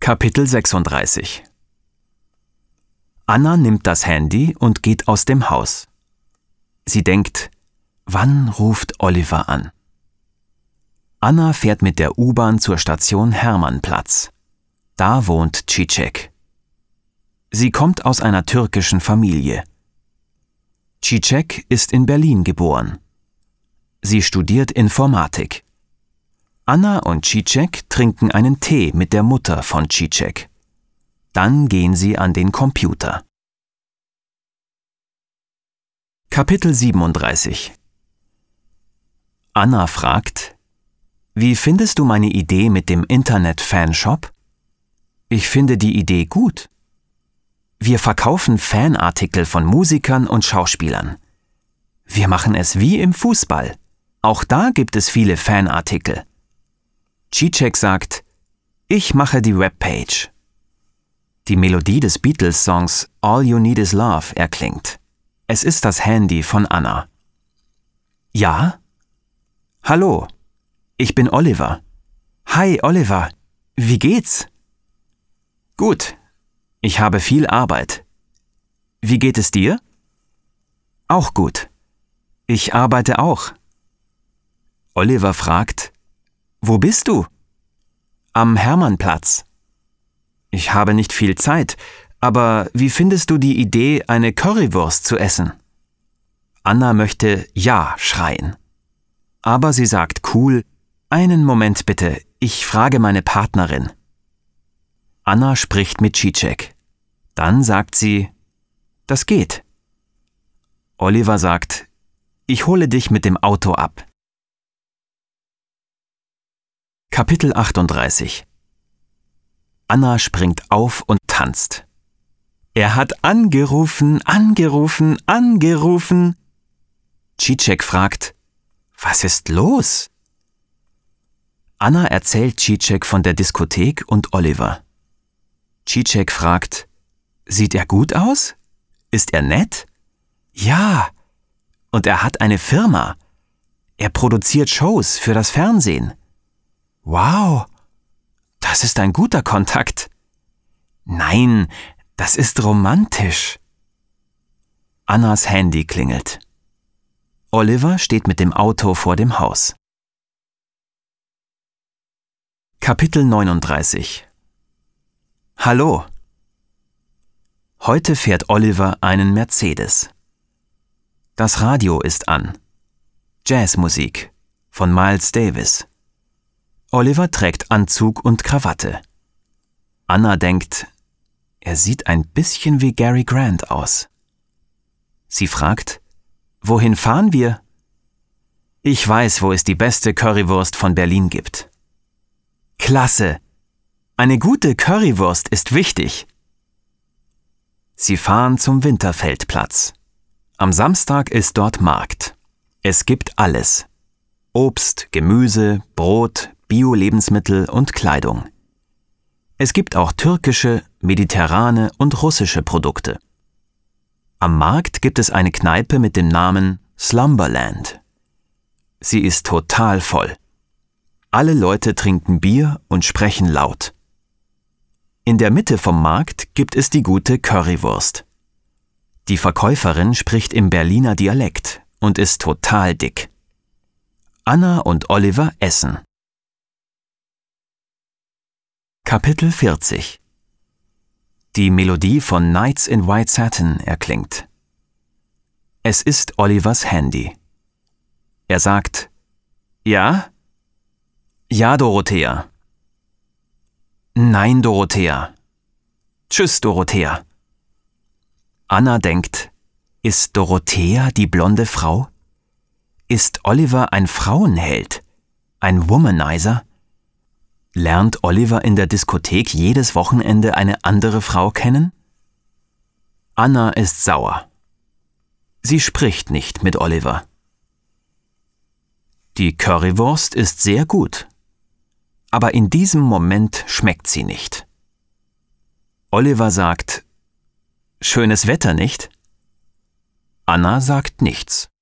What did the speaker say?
Kapitel 36. Anna nimmt das Handy und geht aus dem Haus. Sie denkt, wann ruft Oliver an? Anna fährt mit der U-Bahn zur Station Hermannplatz. Da wohnt Číček. Sie kommt aus einer türkischen Familie. Číček ist in Berlin geboren. Sie studiert Informatik. Anna und Číček trinken einen Tee mit der Mutter von Číček. Dann gehen sie an den Computer. Kapitel 37. Anna fragt: Wie findest du meine Idee mit dem Internet-Fanshop? Ich finde die Idee gut. Wir verkaufen Fanartikel von Musikern und Schauspielern. Wir machen es wie im Fußball. Auch da gibt es viele Fanartikel. Číček sagt: Ich mache die Webpage. Die Melodie des Beatles-Songs All You Need Is Love erklingt. Es ist das Handy von Anna. Ja? Hallo, ich bin Oliver. Hi Oliver, wie geht's? Gut, ich habe viel Arbeit. Wie geht es dir? Auch gut. Ich arbeite auch. Oliver fragt: Wo bist du? Am Hermannplatz. Ich habe nicht viel Zeit, aber wie findest du die Idee, eine Currywurst zu essen? Anna möchte Ja schreien. Aber sie sagt cool: Einen Moment bitte, ich frage meine Partnerin. Anna spricht mit Číček. Dann sagt sie: Das geht. Oliver sagt: Ich hole dich mit dem Auto ab. Kapitel 38. Anna springt auf und tanzt. Er hat angerufen. Číček fragt: Was ist los? Anna erzählt Číček von der Diskothek und Oliver. Číček fragt: Sieht er gut aus? Ist er nett? Ja. Und er hat eine Firma. Er produziert Shows für das Fernsehen. Wow, das ist ein guter Kontakt. Nein, das ist romantisch. Annas Handy klingelt. Oliver steht mit dem Auto vor dem Haus. Kapitel 39. Hallo. Heute fährt Oliver einen Mercedes. Das Radio ist an. Jazzmusik von Miles Davis. Oliver trägt Anzug und Krawatte. Anna denkt, er sieht ein bisschen wie Gary Grant aus. Sie fragt: Wohin fahren wir? Ich weiß, wo es die beste Currywurst von Berlin gibt. Klasse! Eine gute Currywurst ist wichtig. Sie fahren zum Winterfeldplatz. Am Samstag ist dort Markt. Es gibt alles: Obst, Gemüse, Brot, Bio-Lebensmittel und Kleidung. Es gibt auch türkische, mediterrane und russische Produkte. Am Markt gibt es eine Kneipe mit dem Namen Slumberland. Sie ist total voll. Alle Leute trinken Bier und sprechen laut. In der Mitte vom Markt gibt es die gute Currywurst. Die Verkäuferin spricht im Berliner Dialekt und ist total dick. Anna und Oliver essen. Kapitel 40. Die Melodie von Nights in White Satin erklingt. Es ist Olivers Handy. Er sagt: Ja? Ja, Dorothea. Nein, Dorothea. Tschüss, Dorothea. Anna denkt: Ist Dorothea die blonde Frau? Ist Oliver ein Frauenheld? Ein Womanizer? Lernt Oliver in der Diskothek jedes Wochenende eine andere Frau kennen? Anna ist sauer. Sie spricht nicht mit Oliver. Die Currywurst ist sehr gut, aber in diesem Moment schmeckt sie nicht. Oliver sagt: Schönes Wetter, nicht? Anna sagt nichts.